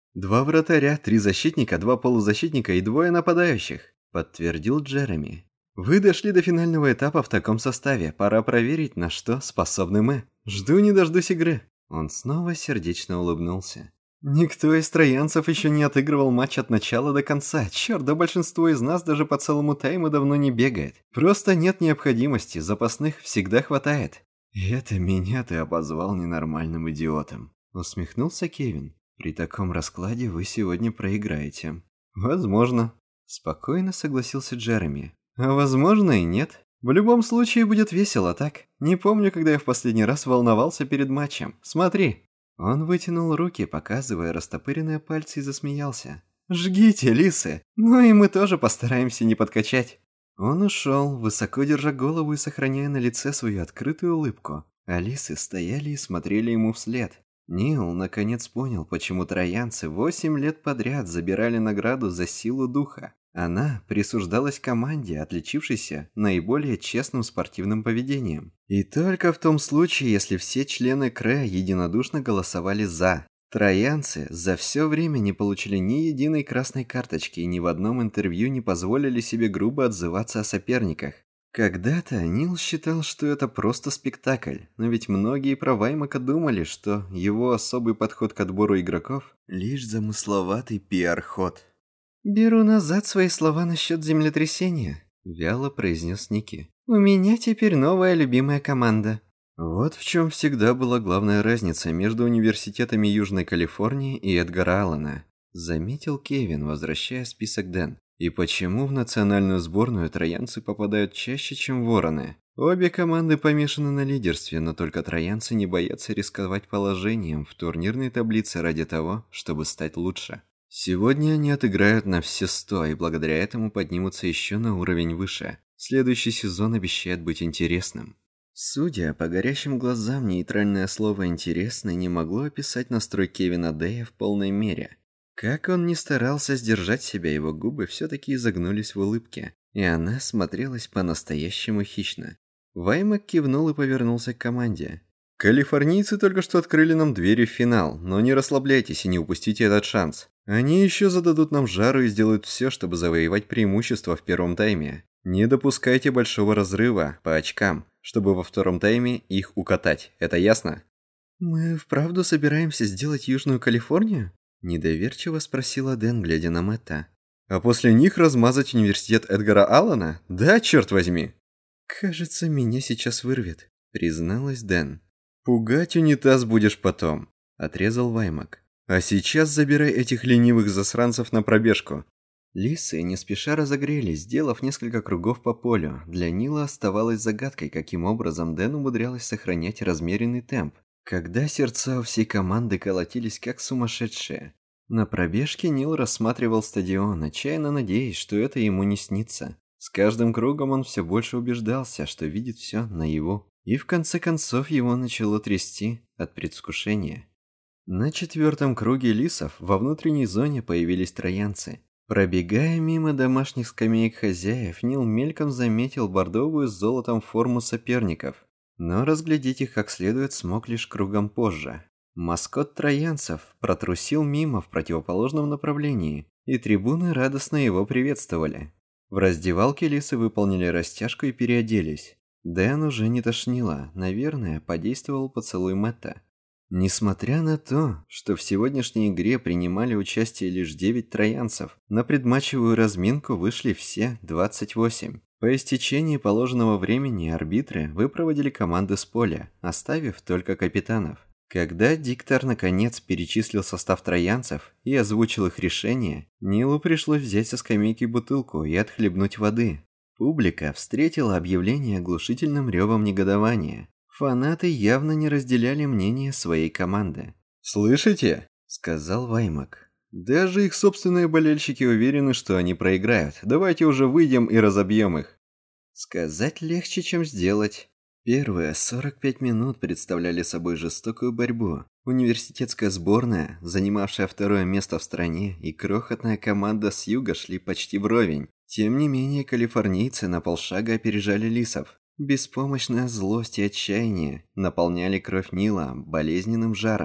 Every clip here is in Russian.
2 вратаря, 3 защитника, 2 полузащитника и 2 нападающих», – подтвердил Джереми. «Вы дошли до финального этапа в таком составе. Пора проверить, на что способны мы. Жду не дождусь игры». Он снова сердечно улыбнулся. «Никто из троянцев еще не отыгрывал матч от начала до конца. Черт, да большинство из нас даже по целому тайму давно не бегает. Просто нет необходимости, запасных всегда хватает». «И это меня ты обозвал ненормальным идиотом», — усмехнулся Кевин. «При таком раскладе вы сегодня проиграете». «Возможно», — спокойно согласился Джереми. «А возможно и нет. В любом случае будет весело, так? Не помню, когда я в последний раз волновался перед матчем. Смотри». Он вытянул руки, показывая растопыренные пальцы, и засмеялся. «Жгите, лисы! Ну и мы тоже постараемся не подкачать». Он ушел, высоко держа голову и сохраняя на лице свою открытую улыбку. А лисы стояли и смотрели ему вслед. Нил наконец понял, почему троянцы 8 лет подряд забирали награду за силу духа. Она присуждалась команде, отличившейся наиболее честным спортивным поведением. И только в том случае, если все члены КРЭ единодушно голосовали «за». Троянцы за все время не получили ни единой красной карточки и ни в одном интервью не позволили себе грубо отзываться о соперниках. Когда-то Нил считал, что это просто спектакль, но ведь многие про Ваймака думали, что его особый подход к отбору игроков – лишь замысловатый пиар-ход. «Беру назад свои слова насчет землетрясения», – вяло произнес Ники. «У меня теперь новая любимая команда». Вот в чем всегда была главная разница между университетами Южной Калифорнии и Эдгара Аллана, заметил Кевин, возвращая список Дэн. И почему в национальную сборную троянцы попадают чаще, чем вороны? Обе команды помешаны на лидерстве, но только троянцы не боятся рисковать положением в турнирной таблице ради того, чтобы стать лучше. Сегодня они отыграют на все 100 и благодаря этому поднимутся еще на уровень выше. Следующий сезон обещает быть интересным. Судя по горящим глазам, нейтральное слово «интересный» не могло описать настрой Кевина Дэя в полной мере. Как он ни старался сдержать себя, его губы все-таки изогнулись в улыбке, и она смотрелась по-настоящему хищно. Ваймак кивнул и повернулся к команде. «Калифорнийцы только что открыли нам двери в финал, но не расслабляйтесь и не упустите этот шанс. Они еще зададут нам жару и сделают все, чтобы завоевать преимущество в первом тайме. Не допускайте большого разрыва по очкам, чтобы во втором тайме их укатать. Это ясно?» «Мы вправду собираемся сделать Южную Калифорнию?» Недоверчиво спросила Дэн, глядя на Мэтта. «А после них размазать университет Эдгара Аллана? Да, черт возьми!» «Кажется, меня сейчас вырвет», призналась Дэн. «Пугать унитаз будешь потом», отрезал Ваймак. «А сейчас забирай этих ленивых засранцев на пробежку». Лисы не спеша разогрелись, сделав несколько кругов по полю. Для Нила оставалось загадкой, каким образом Дэн умудрялась сохранять размеренный темп, когда сердца у всей команды колотились как сумасшедшие. На пробежке Нил рассматривал стадион, отчаянно надеясь, что это ему не снится. С каждым кругом он все больше убеждался, что видит все наяву. И в конце концов его начало трясти от предвкушения. На 4-м круге лисов во внутренней зоне появились троянцы. Пробегая мимо домашних скамеек хозяев, Нил мельком заметил бордовую с золотом форму соперников. Но разглядеть их как следует смог лишь кругом позже. Маскот троянцев протрусил мимо в противоположном направлении, и трибуны радостно его приветствовали. В раздевалке лисы выполнили растяжку и переоделись. Дэн уже не тошнило, наверное, подействовал поцелуй Мэтта. Несмотря на то, что в сегодняшней игре принимали участие лишь 9 троянцев, на предматчевую разминку вышли все 28. По истечении положенного времени арбитры выпроводили команды с поля, оставив только капитанов. Когда диктор наконец перечислил состав троянцев и озвучил их решение, Нилу пришлось взять со скамейки бутылку и отхлебнуть воды. Публика встретила объявление оглушительным ревом негодования. Фанаты явно не разделяли мнение своей команды. «Слышите?» – сказал Ваймак. «Даже их собственные болельщики уверены, что они проиграют. Давайте уже выйдем и разобьем их». Сказать легче, чем сделать. Первые 45 минут представляли собой жестокую борьбу. Университетская сборная, занимавшая 2-е место в стране, и крохотная команда с юга шли почти вровень. Тем не менее, калифорнийцы на полшага опережали лисов. Беспомощная злость и отчаяние наполняли кровь Нила болезненным жаром.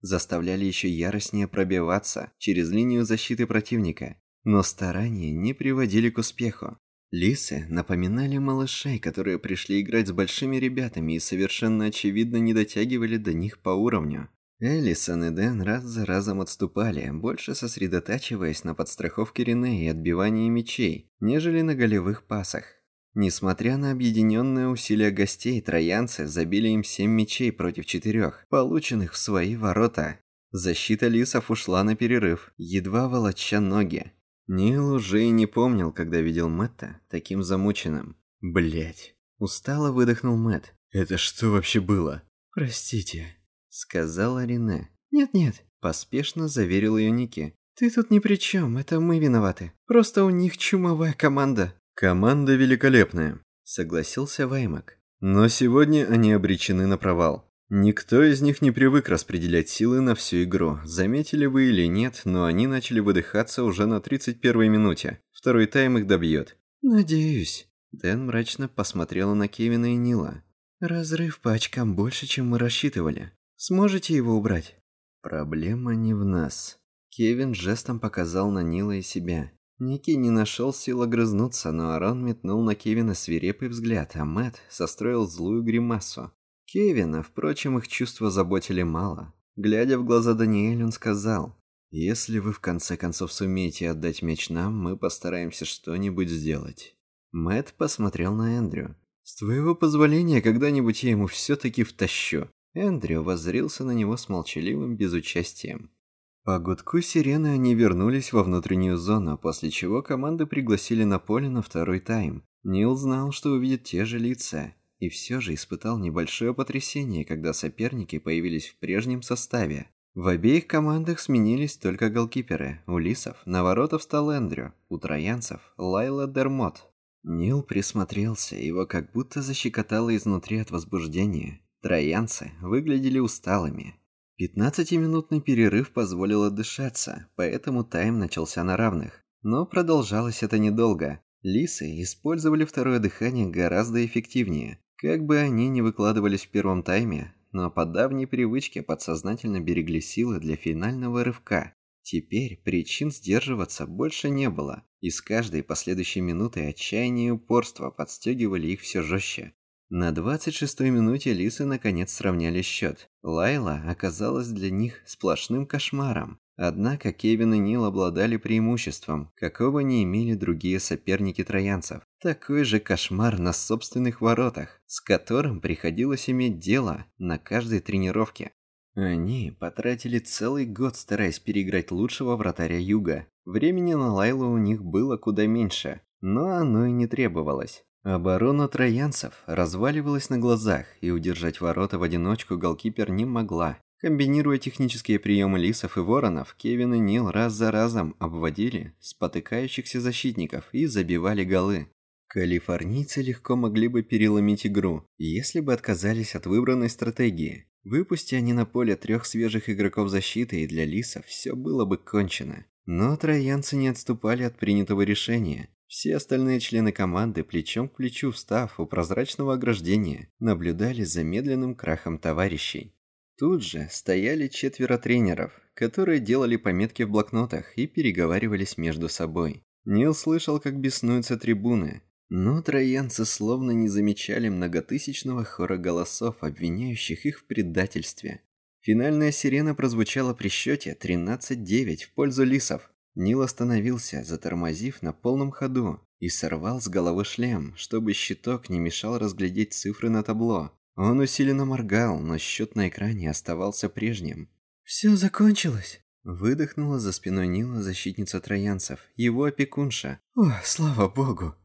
заставляли еще яростнее пробиваться через линию защиты противника, но старания не приводили к успеху. Лисы напоминали малышей, которые пришли играть с большими ребятами и совершенно очевидно не дотягивали до них по уровню. Элисон и Дэн раз за разом отступали, больше сосредотачиваясь на подстраховке Рене и отбивании мячей, нежели на голевых пасах. Несмотря на объединенные усилия гостей, троянцы забили им 7 мячей против 4, полученных в свои ворота. Защита лисов ушла на перерыв, едва волоча ноги. Нил уже и не помнил, когда видел Мэтта таким замученным. Блять. Устало выдохнул Мэтт. «Это что вообще было?» «Простите», — сказала Рене. «Нет-нет», — поспешно заверил ее Ники. «Ты тут ни при чем, это мы виноваты. Просто у них чумовая команда». «Команда великолепная», — согласился Ваймак. «Но сегодня они обречены на провал. Никто из них не привык распределять силы на всю игру. Заметили вы или нет, но они начали выдыхаться уже на 31-й минуте. Второй тайм их добьет». «Надеюсь». Дэн мрачно посмотрела на Кевина и Нила. «Разрыв по очкам больше, чем мы рассчитывали. Сможете его убрать?» «Проблема не в нас». Кевин жестом показал на Нила и себя. Ники не нашел сил огрызнуться, но Арон метнул на Кевина свирепый взгляд, а Мэтт состроил злую гримасу. Кевина, впрочем, их чувства заботили мало. Глядя в глаза Даниэль, он сказал: «Если вы в конце концов сумеете отдать мяч нам, мы постараемся что-нибудь сделать». Мэтт посмотрел на Эндрю. «С твоего позволения, когда-нибудь я ему все-таки втащу». Эндрю воззрился на него с молчаливым безучастием. По гудку сирены они вернулись во внутреннюю зону, после чего команды пригласили на поле на второй тайм. Нил знал, что увидит те же лица, и все же испытал небольшое потрясение, когда соперники появились в прежнем составе. В обеих командах сменились только голкиперы. У лисов на ворота встал Эндрю, у троянцев – Лайла Дермот. Нил присмотрелся, его как будто защекотало изнутри от возбуждения. Троянцы выглядели усталыми. 15-минутный перерыв позволил отдышаться, поэтому тайм начался на равных. Но продолжалось это недолго. Лисы использовали второе дыхание гораздо эффективнее. Как бы они ни выкладывались в первом тайме, но по давней привычке подсознательно берегли силы для финального рывка. Теперь причин сдерживаться больше не было, и с каждой последующей минутой отчаяние и упорство подстегивали их все жестче. На 26-й минуте лисы наконец сравняли счет. Лайла оказалась для них сплошным кошмаром. Однако Кевин и Нил обладали преимуществом, какого не имели другие соперники троянцев. Такой же кошмар на собственных воротах, с которым приходилось иметь дело на каждой тренировке. Они потратили целый год, стараясь переиграть лучшего вратаря Юга. Времени на Лайлу у них было куда меньше, но оно и не требовалось. Оборона троянцев разваливалась на глазах, и удержать ворота в одиночку голкипер не могла. Комбинируя технические приемы лисов и воронов, Кевин и Нил раз за разом обводили спотыкающихся защитников и забивали голы. Калифорнийцы легко могли бы переломить игру, если бы отказались от выбранной стратегии. Выпусти они на поле 3 свежих игроков защиты, и для лисов все было бы кончено. Но троянцы не отступали от принятого решения. Все остальные члены команды, плечом к плечу встав у прозрачного ограждения, наблюдали за медленным крахом товарищей. Тут же стояли 4 тренеров, которые делали пометки в блокнотах и переговаривались между собой. Нил слышал, как беснуются трибуны, но троянцы словно не замечали многотысячного хора голосов, обвиняющих их в предательстве. Финальная сирена прозвучала при счете 13-9 в пользу лисов. Нил остановился, затормозив на полном ходу, и сорвал с головы шлем, чтобы щиток не мешал разглядеть цифры на табло. Он усиленно моргал, но счет на экране оставался прежним. «Все закончилось!» Выдохнула за спиной Нила защитница троянцев, его опекунша. «О, слава богу!»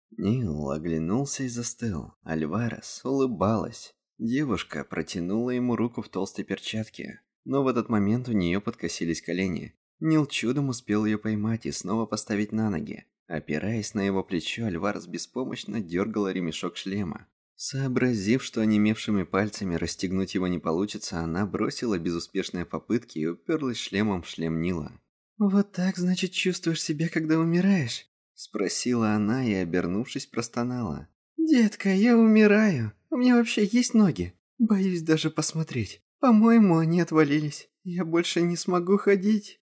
Нил оглянулся и застыл. Альварес улыбалась. Девушка протянула ему руку в толстой перчатке, но в этот момент у нее подкосились колени. Нил чудом успел ее поймать и снова поставить на ноги. Опираясь на его плечо, Альварес беспомощно дергала ремешок шлема. Сообразив, что онемевшими пальцами расстегнуть его не получится, она бросила безуспешные попытки и уперлась шлемом в шлем Нила. «Вот так, значит, чувствуешь себя, когда умираешь?» – спросила она и, обернувшись, простонала. «Детка, я умираю. У меня вообще есть ноги? Боюсь даже посмотреть. По-моему, они отвалились». я больше не смогу ходить.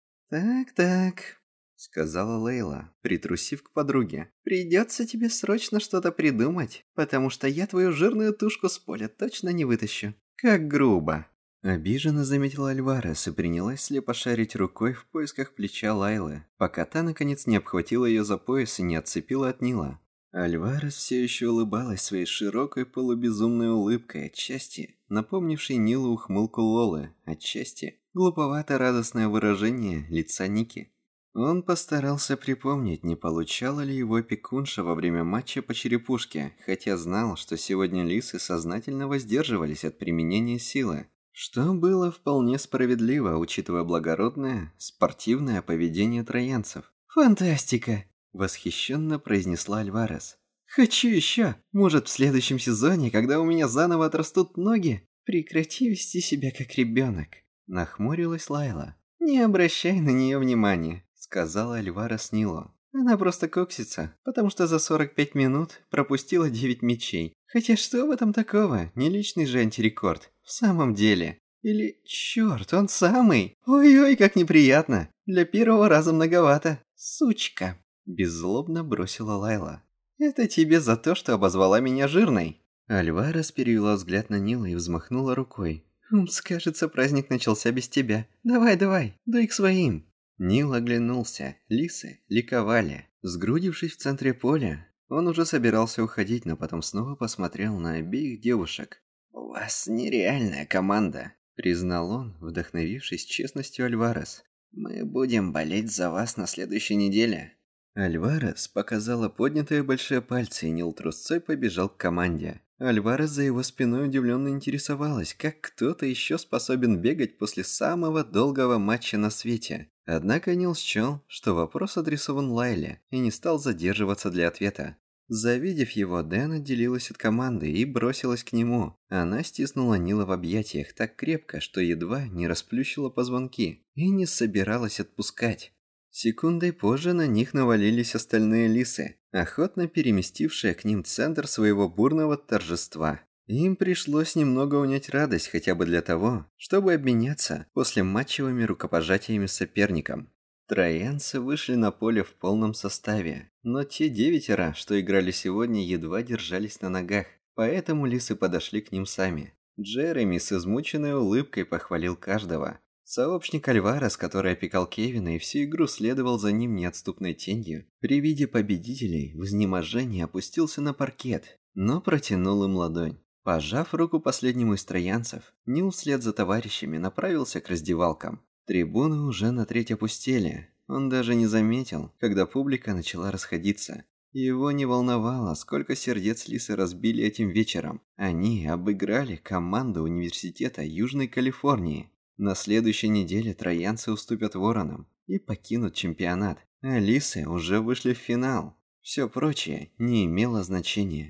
Так, сказала Лейла, притрусив к подруге. Придется тебе срочно что-то придумать, потому что я твою жирную тушку с поля точно не вытащу. Как грубо. Обиженно заметила Альварес и принялась слепо шарить рукой в поисках плеча Лайлы, пока та наконец не обхватила ее за пояс и не отцепила от Нила. Альварес все еще улыбалась своей широкой полубезумной улыбкой, отчасти напомнившей Нилу ухмылку Лолы, отчасти глуповато-радостное выражение лица Ники. Он постарался припомнить, не получала ли его опекунша во время матча по черепушке, хотя знал, что сегодня лисы сознательно воздерживались от применения силы, что было вполне справедливо, учитывая благородное, спортивное поведение троянцев. «Фантастика!» – восхищенно произнесла Альварес. «Хочу еще! Может, в следующем сезоне, когда у меня заново отрастут ноги, прекрати вести себя как ребенок!» – нахмурилась Лайла. «Не обращай на нее внимания», – сказала Альварес Нилу. «Она просто коксится, потому что за 45 минут пропустила 9 мячей. Хотя что в этом такого? Не личный же антирекорд. В самом деле. Или, черт, он самый. Ой-ой, как неприятно. Для первого раза многовато. Сучка. Беззлобно бросила Лайла. Это тебе за то, что обозвала меня жирной. Альварес перевела взгляд на Нила и взмахнула рукой. Кажется, праздник начался без тебя. Давай, дуй к своим. Нил оглянулся. Лисы ликовали. Сгрудившись в центре поля, он уже собирался уходить, но потом снова посмотрел на обеих девушек. «У вас нереальная команда», — признал он, вдохновившись честностью Альварес. «Мы будем болеть за вас на следующей неделе». Альварес показала поднятые большие пальцы, и Нил трусцой побежал к команде. Альварес за его спиной удивленно интересовалась, как кто-то еще способен бегать после самого долгого матча на свете. Однако Нил счел, что вопрос адресован Лайле, и не стал задерживаться для ответа. Завидев его, Дэн отделилась от команды и бросилась к нему. Она стиснула Нила в объятиях так крепко, что едва не расплющила позвонки, и не собиралась отпускать. Секундой позже на них навалились остальные лисы, охотно переместившие к ним центр своего бурного торжества. Им пришлось немного унять радость хотя бы для того, чтобы обменяться послематчевыми рукопожатиями с соперником. Троянцы вышли на поле в полном составе, но те 9, что играли сегодня, едва держались на ногах, поэтому лисы подошли к ним сами. Джереми с измученной улыбкой похвалил каждого. Сообщник Альварес, который опекал Кевина и всю игру следовал за ним неотступной тенью, при виде победителей в изнеможении опустился на паркет, но протянул им ладонь. Пожав руку последнему из троянцев, Нил вслед за товарищами направился к раздевалкам. Трибуны уже на треть опустели. Он даже не заметил, когда публика начала расходиться. Его не волновало, сколько сердец лисы разбили этим вечером. Они обыграли команду университета Южной Калифорнии. На следующей неделе троянцы уступят воронам и покинут чемпионат, а лисы уже вышли в финал. Все прочее не имело значения.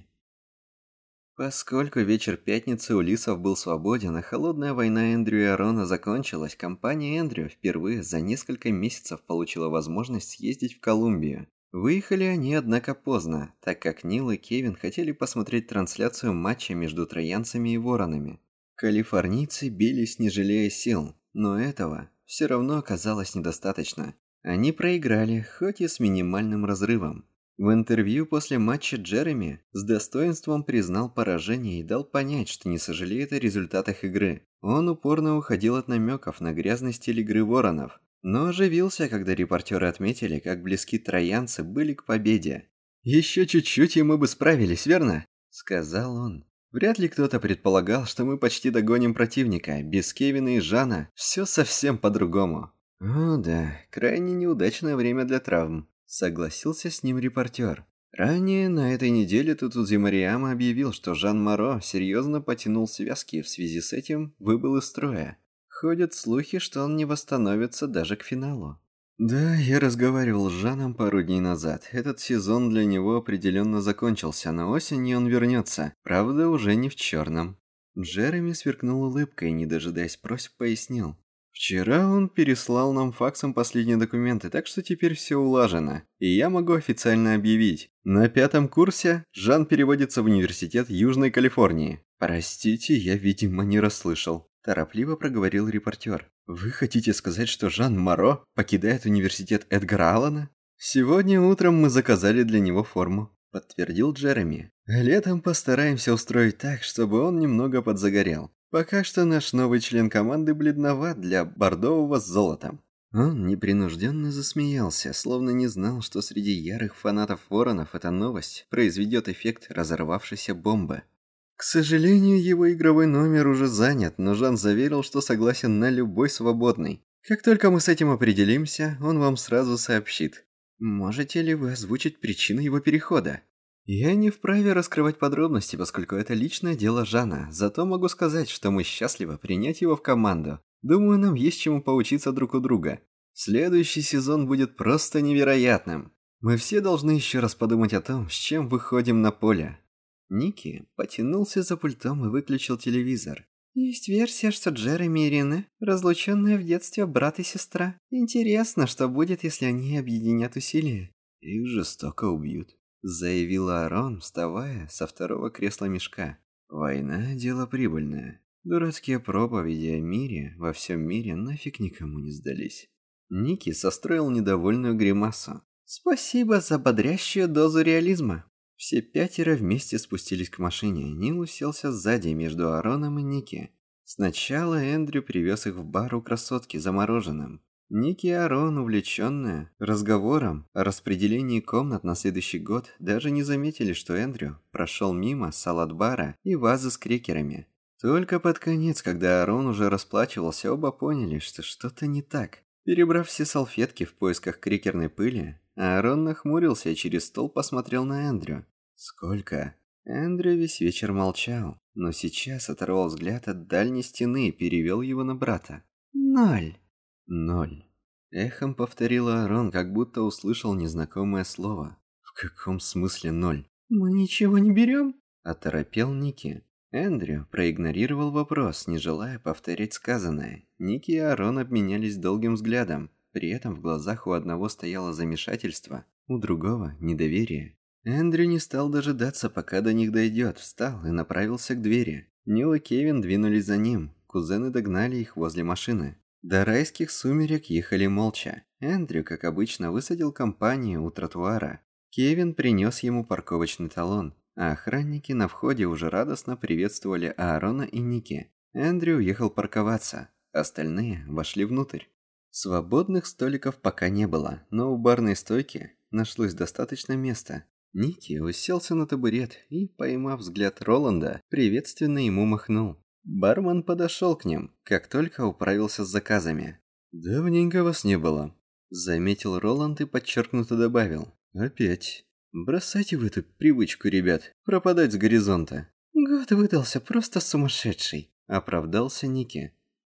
Поскольку вечер пятницы у лисов был свободен, а холодная война Эндрю и Арона закончилась, компания Эндрю впервые за несколько месяцев получила возможность съездить в Колумбию. Выехали они, однако, поздно, так как Нил и Кевин хотели посмотреть трансляцию матча между троянцами и воронами. Калифорнийцы бились, не жалея сил, но этого все равно оказалось недостаточно. Они проиграли, хоть и с минимальным разрывом. В интервью после матча Джереми с достоинством признал поражение и дал понять, что не сожалеет о результатах игры. Он упорно уходил от намеков на грязный стиль игры воронов, но оживился, когда репортеры отметили, как близки троянцы были к победе. «Еще чуть-чуть, и мы бы справились, верно?» – сказал он. «Вряд ли кто-то предполагал, что мы почти догоним противника. Без Кевина и Жана все совсем по-другому». «О да, крайне неудачное время для травм», – согласился с ним репортер. Ранее на этой неделе Тутудзи Марияма объявил, что Жан Моро серьезно потянул связки и в связи с этим выбыл из строя. Ходят слухи, что он не восстановится даже к финалу. Да, я разговаривал с Жаном пару дней назад. Этот сезон для него определенно закончился, но осенью он вернется. Правда, уже не в черном. Джереми сверкнул улыбкой и, не дожидаясь просьб, пояснил. Вчера он переслал нам факсом последние документы, так что теперь все улажено. И я могу официально объявить. На 5 курсе Жан переводится в университет Южной Калифорнии. Простите, я, видимо, не расслышал. Торопливо проговорил репортер. Вы хотите сказать, что Жан Моро покидает университет Эдгара Аллана? Сегодня утром мы заказали для него форму, подтвердил Джереми. Летом постараемся устроить так, чтобы он немного подзагорел. Пока что наш новый член команды бледноват для бордового с золотом. Он непринужденно засмеялся, словно не знал, что среди ярых фанатов Воронов эта новость произведет эффект разорвавшейся бомбы. К сожалению, его игровой номер уже занят, но Жан заверил, что согласен на любой свободный. Как только мы с этим определимся, он вам сразу сообщит. Можете ли вы озвучить причину его перехода? Я не вправе раскрывать подробности, поскольку это личное дело Жана, зато могу сказать, что мы счастливы принять его в команду. Думаю, нам есть чему поучиться друг у друга. Следующий сезон будет просто невероятным. Мы все должны еще раз подумать о том, с чем выходим на поле. Ники потянулся за пультом и выключил телевизор. Есть версия, что Джереми и Рене – разлученные в детстве брат и сестра. Интересно, что будет, если они объединят усилия. Их жестоко убьют, заявила Арон, вставая со второго кресла мешка. Война – дело прибыльное. Дурацкие проповеди о мире во всем мире нафиг никому не сдались. Ники состроил недовольную гримасу. Спасибо за бодрящую дозу реализма. Все пятеро вместе спустились к машине. Нил уселся сзади между Ароном и Ники. Сначала Эндрю привез их в бар у красотки за мороженым. Ники и Арон, увлеченные разговором о распределении комнат на следующий год, даже не заметили, что Эндрю прошел мимо салат-бара и вазы с крекерами. Только под конец, когда Арон уже расплачивался, оба поняли, что что-то не так. Перебрав все салфетки в поисках крекерной пыли, Арон нахмурился и через стол посмотрел на Эндрю. «Сколько?» Эндрю весь вечер молчал, но сейчас оторвал взгляд от дальней стены и перевел его на брата. «0». «0». Эхом повторил Арон, как будто услышал незнакомое слово. «В каком смысле 0?» «Мы ничего не берем?» Оторопел Ники. Эндрю проигнорировал вопрос, не желая повторять сказанное. Ники и Арон обменялись долгим взглядом. При этом в глазах у одного стояло замешательство, у другого – недоверие. Эндрю не стал дожидаться, пока до них дойдет, встал и направился к двери. Нил и Кевин двинулись за ним, кузены догнали их возле машины. До райских сумерек ехали молча. Эндрю, как обычно, высадил компанию у тротуара. Кевин принес ему парковочный талон, а охранники на входе уже радостно приветствовали Аарона и Ники. Эндрю уехал парковаться, остальные вошли внутрь. Свободных столиков пока не было, но у барной стойки нашлось достаточно места. Ники уселся на табурет и, поймав взгляд Роланда, приветственно ему махнул. Бармен подошел к ним, как только управился с заказами. «Давненько вас не было», — заметил Роланд и подчеркнуто добавил. «Опять. Бросайте вы эту привычку, ребят, пропадать с горизонта». «Год выдался просто сумасшедший», — оправдался Ники.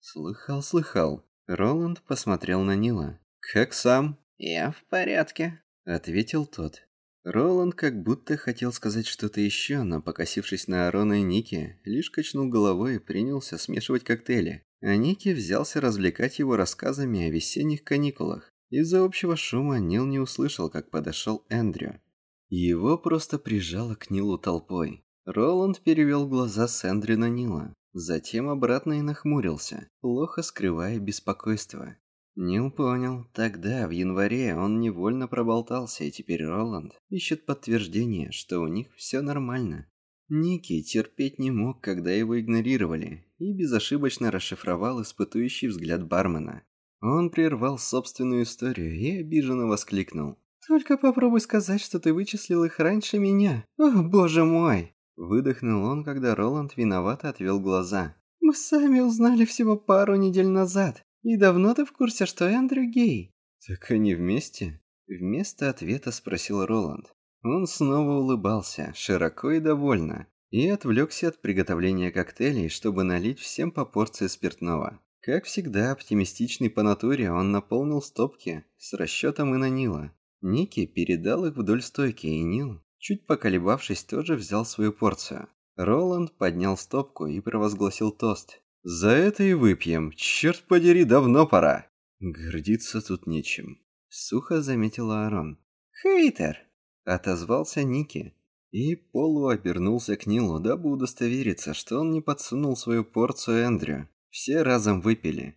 «Слыхал». Роланд посмотрел на Нила. «Как сам?» «Я в порядке», — ответил тот. Роланд как будто хотел сказать что-то еще, но, покосившись на Арона и Ники, лишь качнул головой и принялся смешивать коктейли. А Ники взялся развлекать его рассказами о весенних каникулах. Из-за общего шума Нил не услышал, как подошел Эндрю. Его просто прижало к Нилу толпой. Роланд перевел глаза с Эндрю на Нила, затем обратно и нахмурился, плохо скрывая беспокойство. Нил понял. Тогда, в январе, он невольно проболтался, и теперь Роланд ищет подтверждение, что у них все нормально. Ники терпеть не мог, когда его игнорировали, и безошибочно расшифровал испытующий взгляд бармена. Он прервал собственную историю и обиженно воскликнул. «Только попробуй сказать, что ты вычислил их раньше меня. О, боже мой!» Выдохнул он, когда Роланд виновато отвел глаза. «Мы сами узнали всего пару недель назад. И давно ты в курсе, что Эндрю гей?» «Так они вместе?» Вместо ответа спросил Роланд. Он снова улыбался, широко и довольно, и отвлекся от приготовления коктейлей, чтобы налить всем по порции спиртного. Как всегда, оптимистичный по натуре, он наполнил стопки с расчетом и на Нила. Ники передал их вдоль стойки, и Нил, чуть поколебавшись, тоже взял свою порцию. Роланд поднял стопку и провозгласил тост. «За это и выпьем. Черт подери, давно пора!» «Гордиться тут нечем», — сухо заметил Аарон. «Хейтер!» — отозвался Ники. И полуобернулся к Нилу, дабы удостовериться, что он не подсунул свою порцию Эндрю. Все разом выпили.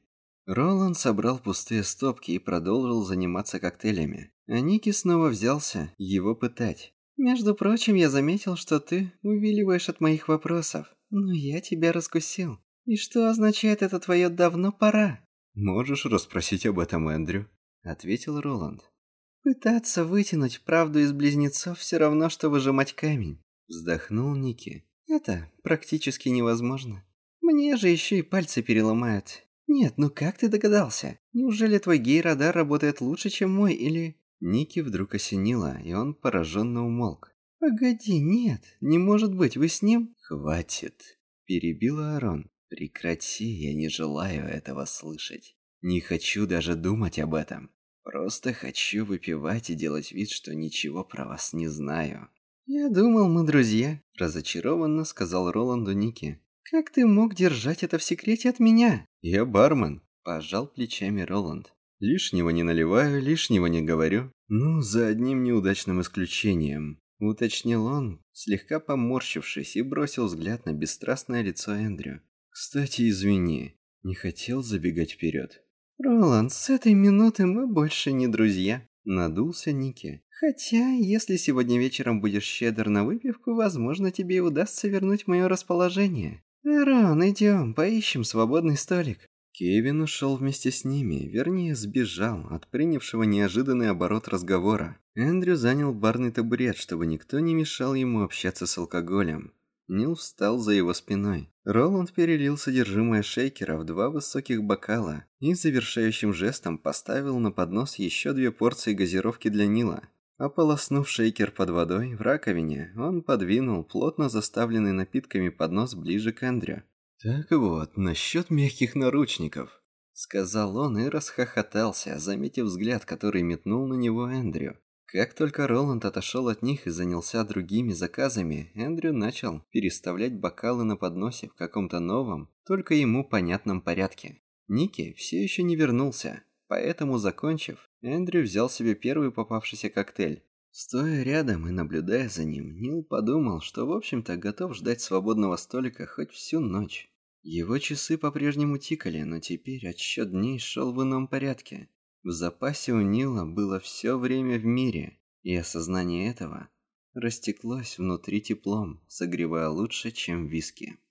Роланд собрал пустые стопки и продолжил заниматься коктейлями. А Ники снова взялся его пытать. «Между прочим, я заметил, что ты увиливаешь от моих вопросов. Но я тебя раскусил. И что означает это твое «давно пора»?» «Можешь расспросить об этом Эндрю», — ответил Роланд. «Пытаться вытянуть правду из близнецов все равно, что выжимать камень», — вздохнул Ники. «Это практически невозможно. Мне же еще и пальцы переломают. Нет, ну как ты догадался? Неужели твой гей-радар работает лучше, чем мой, или...» Ники вдруг осенило, и он пораженно умолк. «Погоди, нет, не может быть, вы с ним...» «Хватит», — перебила Арон. «Прекрати, я не желаю этого слышать. Не хочу даже думать об этом. Просто хочу выпивать и делать вид, что ничего про вас не знаю». «Я думал, мы друзья», — разочарованно сказал Роланду Ники. «Как ты мог держать это в секрете от меня?» «Я бармен», — пожал плечами Роланд. «Лишнего не наливаю, лишнего не говорю. Ну, за одним неудачным исключением», — уточнил он, слегка поморщившись, и бросил взгляд на бесстрастное лицо Эндрю. «Кстати, извини, не хотел забегать вперед». «Роланд, с этой минуты мы больше не друзья», — надулся Ники. «Хотя, если сегодня вечером будешь щедр на выпивку, возможно, тебе и удастся вернуть мое расположение. Рон, идем, поищем свободный столик». Кевин ушел вместе с ними, вернее, сбежал от принявшего неожиданный оборот разговора. Эндрю занял барный табурет, чтобы никто не мешал ему общаться с алкоголем. Нил встал за его спиной. Роланд перелил содержимое шейкера в 2 высоких бокала и завершающим жестом поставил на поднос еще 2 порции газировки для Нила. Ополоснув шейкер под водой в раковине, он подвинул плотно заставленный напитками поднос ближе к Эндрю. «Так вот, насчет мягких наручников», — сказал он и расхохотался, заметив взгляд, который метнул на него Эндрю. Как только Роланд отошел от них и занялся другими заказами, Эндрю начал переставлять бокалы на подносе в каком-то новом, только ему понятном порядке. Ники все еще не вернулся, поэтому, закончив, Эндрю взял себе первый попавшийся коктейль. Стоя рядом и наблюдая за ним, Нил подумал, что в общем-то готов ждать свободного столика хоть всю ночь. Его часы по-прежнему тикали, но теперь отсчет дней шел в ином порядке. В запасе у Нила было все время в мире, и осознание этого растеклось внутри теплом, согревая лучше, чем виски.